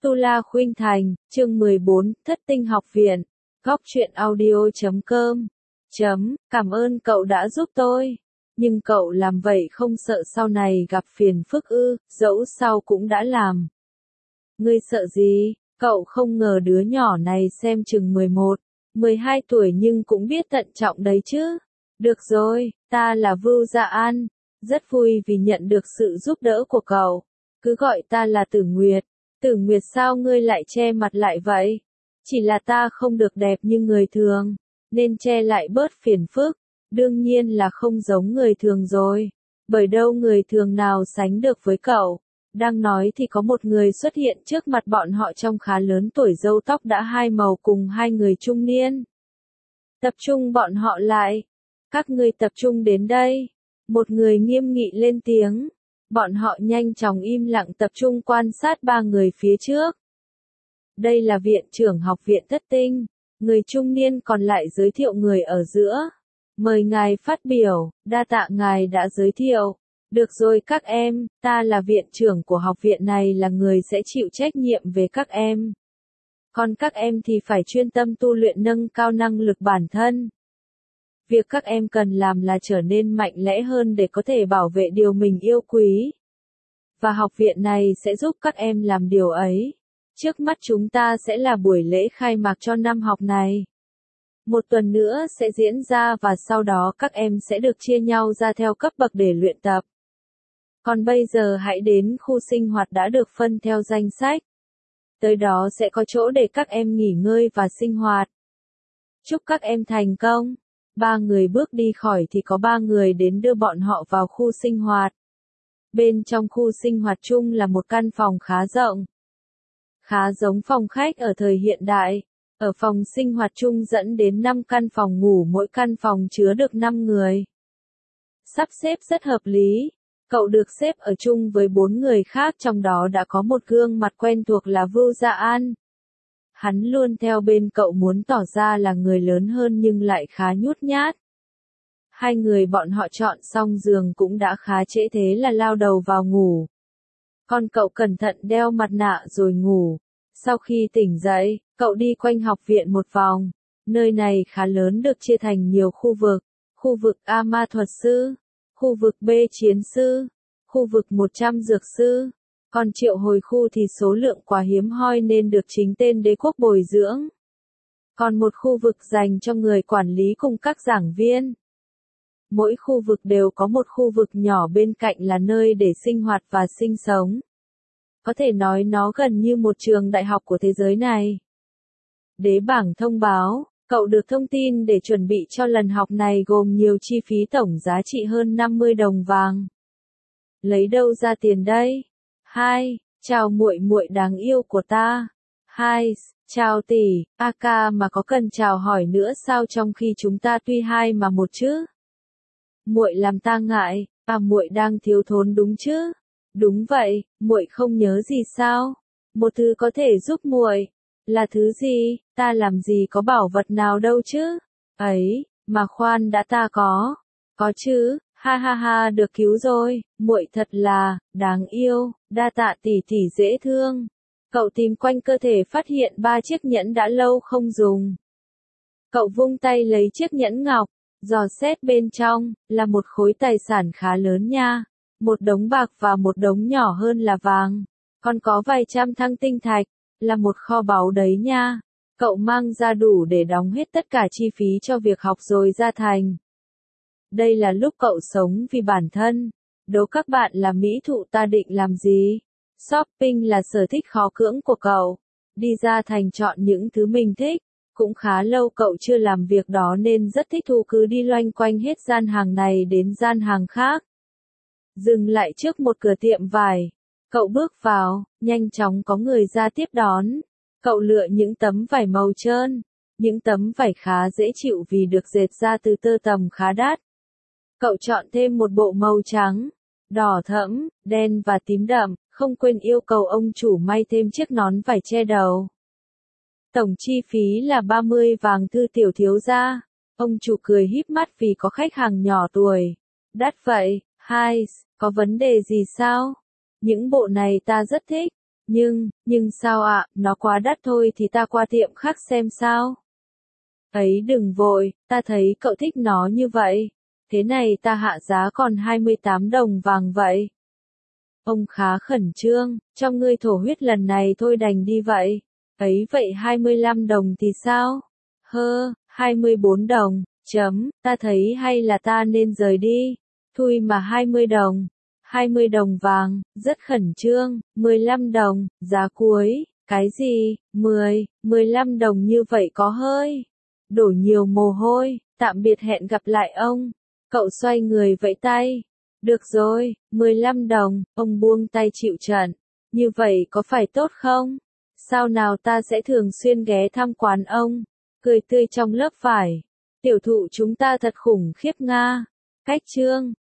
Tu La Khuynh Thành, chương 14, Thất Tinh Học Viện, Góc truyện audio.com. Cảm ơn cậu đã giúp tôi. Nhưng cậu làm vậy không sợ sau này gặp phiền phức ư, dẫu sao cũng đã làm. Ngươi sợ gì? Cậu không ngờ đứa nhỏ này xem chừng 11, 12 tuổi nhưng cũng biết tận trọng đấy chứ. Được rồi, ta là Vưu Dạ An, rất vui vì nhận được sự giúp đỡ của cậu. Cứ gọi ta là Tử Nguyệt. Tử Nguyệt, sao ngươi lại che mặt lại vậy? Chỉ là ta không được đẹp như người thường, nên che lại bớt phiền phức. Đương nhiên là không giống người thường rồi, bởi đâu người thường nào sánh được với cậu. Đang nói thì có một người xuất hiện trước mặt bọn họ trông khá lớn tuổi, râu tóc đã hai màu cùng hai người trung niên. Tập trung bọn họ lại. Các ngươi tập trung đến đây. Một người nghiêm nghị lên tiếng. Bọn họ nhanh chóng im lặng tập trung quan sát ba người phía trước. Đây là viện trưởng học viện Thất Tinh. Người trung niên còn lại giới thiệu người ở giữa. Mời ngài phát biểu, đa tạ ngài đã giới thiệu. Được rồi các em, ta là viện trưởng của học viện này, là người sẽ chịu trách nhiệm về các em. Còn các em thì phải chuyên tâm tu luyện, nâng cao năng lực bản thân. Việc các em cần làm là trở nên mạnh mẽ hơn để có thể bảo vệ điều mình yêu quý. Và học viện này sẽ giúp các em làm điều ấy. Trước mắt chúng ta sẽ là buổi lễ khai mạc cho năm học này. Một tuần nữa sẽ diễn ra và sau đó các em sẽ được chia nhau ra theo cấp bậc để luyện tập. Còn bây giờ hãy đến khu sinh hoạt đã được phân theo danh sách. Tới đó sẽ có chỗ để các em nghỉ ngơi và sinh hoạt. Chúc các em thành công. Ba người bước đi khỏi thì có ba người đến đưa bọn họ vào khu sinh hoạt. Bên trong khu sinh hoạt chung là một căn phòng khá rộng. Khá giống phòng khách ở thời hiện đại. Ở phòng sinh hoạt chung dẫn đến 5 căn phòng ngủ, mỗi căn phòng chứa được 5 người. Sắp xếp rất hợp lý. Cậu được xếp ở chung với 4 người khác, trong đó đã có một gương mặt quen thuộc là Vưu Dạ An. Hắn luôn theo bên cậu, muốn tỏ ra là người lớn hơn nhưng lại khá nhút nhát. Hai người bọn họ chọn xong giường cũng đã khá trễ, thế là lao đầu vào ngủ. Còn cậu cẩn thận đeo mặt nạ rồi ngủ. Sau khi tỉnh dậy, cậu đi quanh học viện một vòng. Nơi này khá lớn, được chia thành nhiều khu vực. Khu vực A ma thuật sư, khu vực B chiến sư, khu vực 100 dược sư. Còn triệu hồi khu thì số lượng quá hiếm hoi nên được chính tên đế quốc bồi dưỡng. Còn một khu vực dành cho người quản lý cùng các giảng viên. Mỗi khu vực đều có một khu vực nhỏ bên cạnh là nơi để sinh hoạt và sinh sống. Có thể nói nó gần như một trường đại học của thế giới này. Đế bảng thông báo, cậu được thông tin để chuẩn bị cho lần học này gồm nhiều chi phí tổng giá trị hơn 50 đồng vàng. Lấy đâu ra tiền đây? Hai, chào muội muội đáng yêu của ta. Hai, chào tỷ, ca mà có cần chào hỏi nữa sao, trong khi chúng ta tuy hai mà một chứ? Muội làm ta ngại, muội đang thiếu thốn đúng chứ? Đúng vậy, muội không nhớ gì sao? Một thứ có thể giúp muội. Là thứ gì? Ta làm gì có bảo vật nào đâu chứ? Ấy, mà khoan đã, ta có. Có chứ, ha ha ha, được cứu rồi, muội thật là đáng yêu, đa tạ tỷ tỷ dễ thương. Cậu tìm quanh cơ thể phát hiện 3 chiếc nhẫn đã lâu không dùng. Cậu vung tay lấy chiếc nhẫn ngọc, dò xét bên trong, là một khối tài sản khá lớn nha. Một đống bạc và một đống nhỏ hơn là vàng. Còn có vài trăm thăng tinh thạch, là một kho báu đấy nha. Cậu mang ra đủ để đóng hết tất cả chi phí cho việc học rồi ra thành. Đây là lúc cậu sống vì bản thân. Đố các bạn là mỹ thụ ta định làm gì? Shopping là sở thích khó cưỡng của cậu. Đi ra thành chọn những thứ mình thích. Cũng khá lâu cậu chưa làm việc đó nên rất thích thú, cứ đi loanh quanh hết gian hàng này đến gian hàng khác. Dừng lại trước một cửa tiệm vải. Cậu bước vào, nhanh chóng có người ra tiếp đón. Cậu lựa những tấm vải màu trơn. Những tấm vải khá dễ chịu vì được dệt ra từ tơ tằm khá đắt. Cậu chọn thêm một bộ màu trắng, đỏ thẫm, đen và tím đậm, không quên yêu cầu ông chủ may thêm chiếc nón vải che đầu. Tổng chi phí là 30 vàng thưa tiểu thiếu gia. Ông chủ cười híp mắt vì có khách hàng nhỏ tuổi. Đắt vậy, hai, có vấn đề gì sao? Những bộ này ta rất thích, Nhưng sao ạ, nó quá đắt thôi thì ta qua tiệm khác xem sao. Ấy đừng vội, ta thấy cậu thích nó như vậy. Thế này ta hạ giá còn 28 đồng vàng vậy. Ông khá khẩn trương, trong ngươi thổ huyết lần này thôi đành đi vậy. Ấy vậy 25 đồng thì sao? 24 đồng, ta thấy hay là ta nên rời đi. Thui mà 20 đồng. 20 đồng vàng, rất khẩn trương, 15 đồng, giá cuối, cái gì, 15 đồng như vậy có hơi. Đổ nhiều mồ hôi, tạm biệt hẹn gặp lại ông. Cậu xoay người vẫy tay. Được rồi, 15 đồng, ông buông tay chịu trận. Như vậy có phải tốt không? Sao nào ta sẽ thường xuyên ghé thăm quán ông. Cười tươi trong lớp vải. Tiểu thụ chúng ta thật khủng khiếp nga. Cách chương